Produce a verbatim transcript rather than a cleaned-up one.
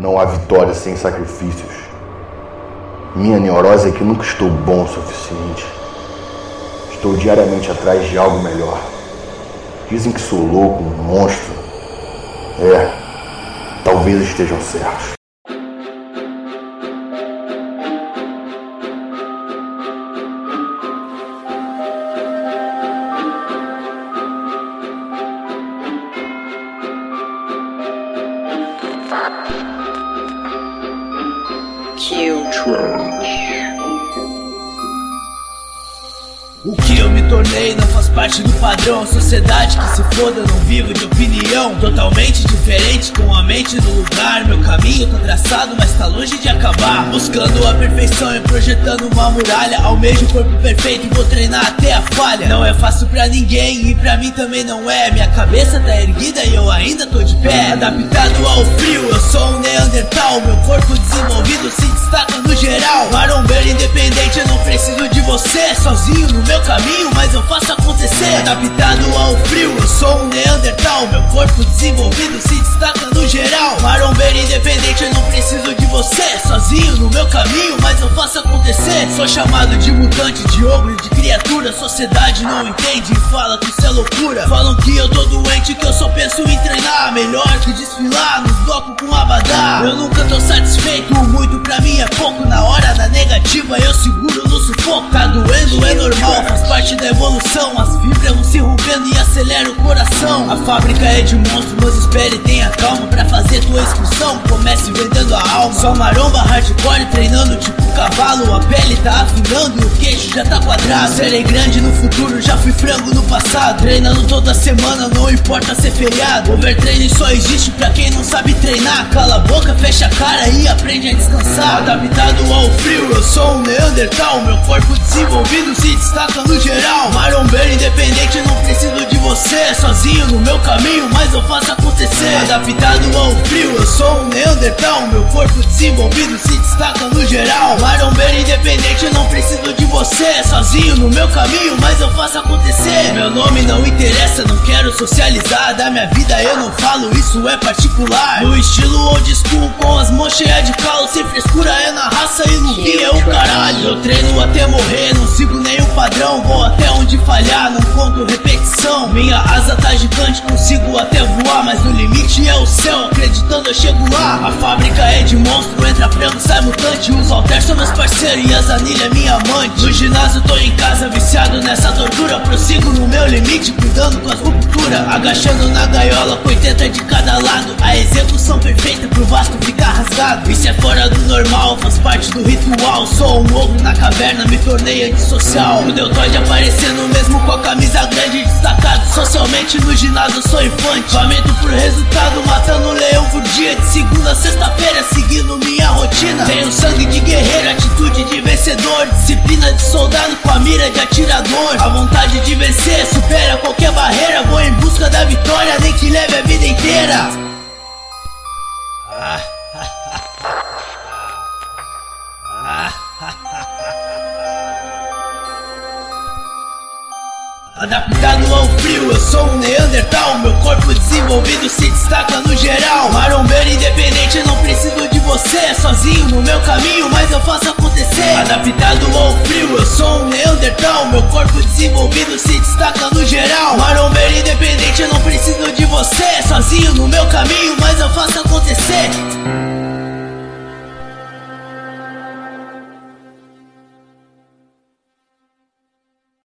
Não há vitória sem sacrifícios. Minha neurose é que nunca estou bom o suficiente. Estou diariamente atrás de algo melhor. Dizem que sou louco, um monstro. É, talvez estejam certos. O que eu me tornei não faz parte do padrão. Sociedade que se foda, não vivo de opinião. Totalmente diferente, com a mente no lugar. Meu caminho tá traçado, mas tá longe de acabar. Buscando a perfeição e projetando uma muralha. Almejo o corpo perfeito e vou treinar até a falha. Não é fácil pra ninguém e pra mim também não é. Minha cabeça tá erguida e eu ainda tô de pé. Adaptado ao frio, eu sou um neandertal. Meu corpo desenvolvido se destaca no geral. Marombeiro independente, eu não preciso de você. Sozinho no meu caminho, mas eu faço acontecer. Adaptado ao frio, eu sou um neandertal. Meu corpo desenvolvido se destaca no geral. Marombeiro independente, eu não preciso de você. Sozinho no meu caminho, mas eu faço acontecer. Sou chamado de mutante, de ogro, de criatura. Sociedade não entende e fala que isso é loucura. Falam que eu tô doente, que eu só penso em treinar. Melhor que desfilar nos blocos com abadá. Eu nunca tô satisfeito, muito pra mim é pouco. Na hora da negativa eu seguro no sufoco. Tá doendo, é normal, faz parte da evolução. As fibras vão se rompendo e acelera o coração. A fábrica é de monstros, mas espere e tenha calma. Pra fazer tua inscrição, comece vendendo a alma. Só maromba hardcore, treinando tipo cavalo. A pele tá afinando e o queixo já tá quadrado. Serei grande no futuro, já fui frango no passado. Treinando toda semana, não importa ser feriado. Overtraining só existe pra quem não sabe treinar. Cala a boca, fecha a cara e aprende a descansar. Adaptado ao frio, eu sou um neandertal. Meu corpo desenvolvido se destaca no geral. Marombeiro independente, eu não preciso de você. Sozinho no meu caminho, mas eu faço acontecer. Adaptado ao frio, eu sou um neandertal. Meu corpo desenvolvido se destaca no geral. Marombeiro independente, eu não preciso de você. Sozinho no meu caminho, mas eu faço acontecer. Meu nome não interessa, não quero socializar. Da minha vida eu não falo, isso é particular. No estilo old school, com as mãos cheias de calo. Sem frescura é na raça e no fim é o caralho. Eu treino até morrer, não sigo nenhum padrão. Vou até onde falhar, não conto repetição. Minha asa tá gigante, consigo até voar. Mas no limite é o céu, acreditando eu chego lá. A fábrica é de monstro, entra frango, sai mutante. Os halter são meus parceiros e as anilhas é minha amante. No ginásio tô em casa, viciado nessa tortura. Prossigo no meu limite, cuidando com as rupturas. Agachando na gaiola, com oitenta de cada lado. A execução perfeita pro vasto ficar rasgado. Isso é fora do normal, faz parte do ritual. Sou um ogro na caverna, me tornei antissocial. O deltoide aparecendo mesmo com a camisa grande. Destacado socialmente no ginásio, eu sou infante. Faminto por resultado, matando um leão por dia. De segunda a sexta-feira, seguindo minha rotina. Tenho sangue de guerreiro, atitude de vencedor. Disciplina de soldado com a mira de atirador. A vontade de vencer supera qualquer barreira. Vou em busca da vitória, nem que leve a vida inteira. Ah. Adaptado ao frio, eu sou um neandertal. Meu corpo desenvolvido se destaca no geral. Marombeiro independente, eu não preciso de você. Sozinho no meu caminho, mas eu faço acontecer. Adaptado ao frio, eu sou um neandertal. Meu corpo desenvolvido se destaca no geral. Marombeiro independente, eu não preciso de você. Sozinho no meu caminho, mas eu faço acontecer.